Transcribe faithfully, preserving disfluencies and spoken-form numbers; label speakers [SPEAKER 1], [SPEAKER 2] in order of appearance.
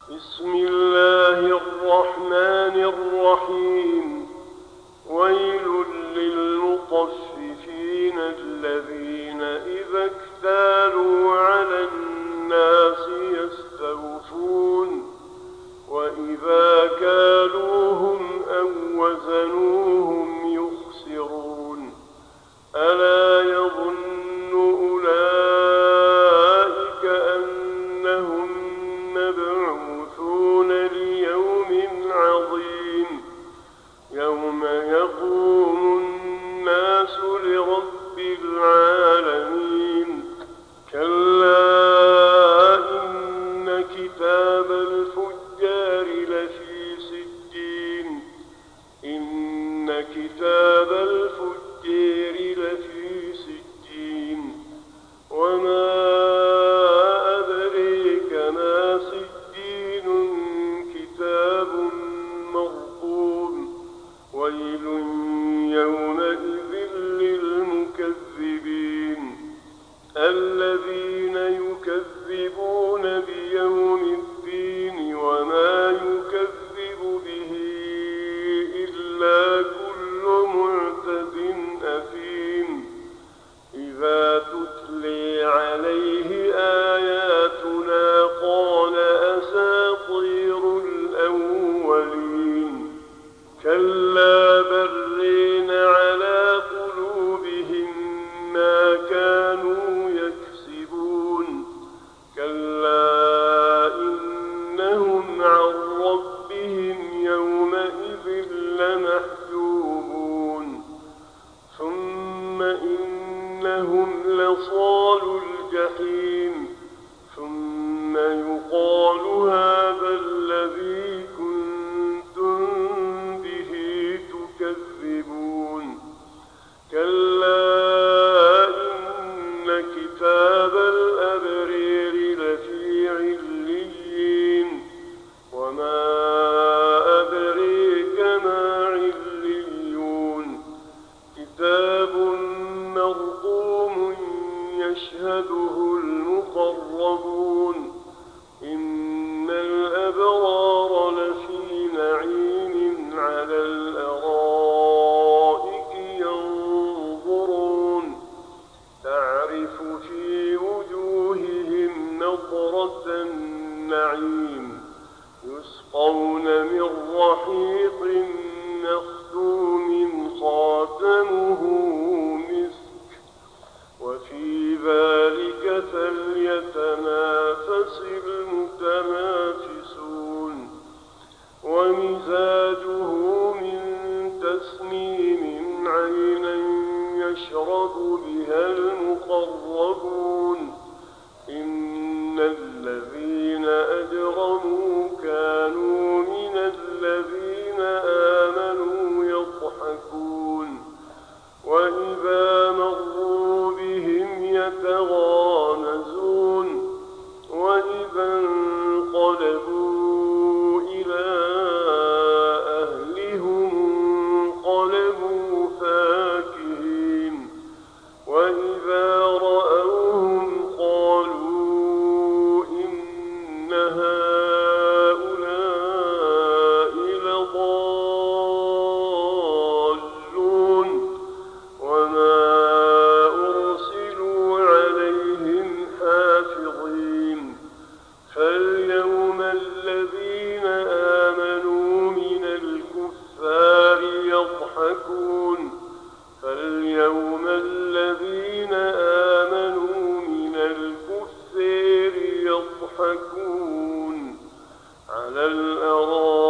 [SPEAKER 1] بسم الله الرحمن الرحيم. ويل للمطففين الذين إذا اكتالوا على الناس يستوفون وإذا كالوهم أو وزنوهم يخسرون. ألا يظن أولئك أنهم مبعوثون ليوم عظيم يوم يقوم الناس لرب العالمين. كلا إن كتاب الفجار لفي سجين إن كتاب الفجار لفي سجين وما أدريك ما سجين كتاب مرقوم. ويل يومئذ للمكذبين الذين يكذبون بيوم الدين وما يكذب به إلا كل معتد أثيم إذا تتلي عليه آياتنا قال أساطير الأولين. كلا برين على قلوبهم ما كانوا يكسبون. كلا إنهم عن ربهم يومئذ لمحجوبون. ثم إنهم لصال الجحيم ثم يقال هذا الذي كنتم به تكذبون. كلا إن كتاب الأبرير لفي عليين وما أدريك ما عليون. كتاب مرقوم يشهده المقربون. إن الأبرار لفي نعيم على الأرائك ينظرون تعرف في وجوههم نضرة النعيم يسقون من رحيق مختوم خاتمه مسك وفي ذلك فليتنافس المتنافسون. ومزاجه من تسنيم عينا يشرب بها المقربون. إن الذين أجرموا كانوا من الذين آمنوا يضحكون وإذا مروا بهم يتغامزون وإذا انقلبوا إلى أهلهم انقلبوا فاكهين وإذا رأوهم قالوا إن هؤلاء لضالون وما أرسلوا عليهم حافظين. فاليوم الذين آمنوا من الكفار يضحكون فاليوم الذين آمنوا من الكفار يضحكون على الأرائك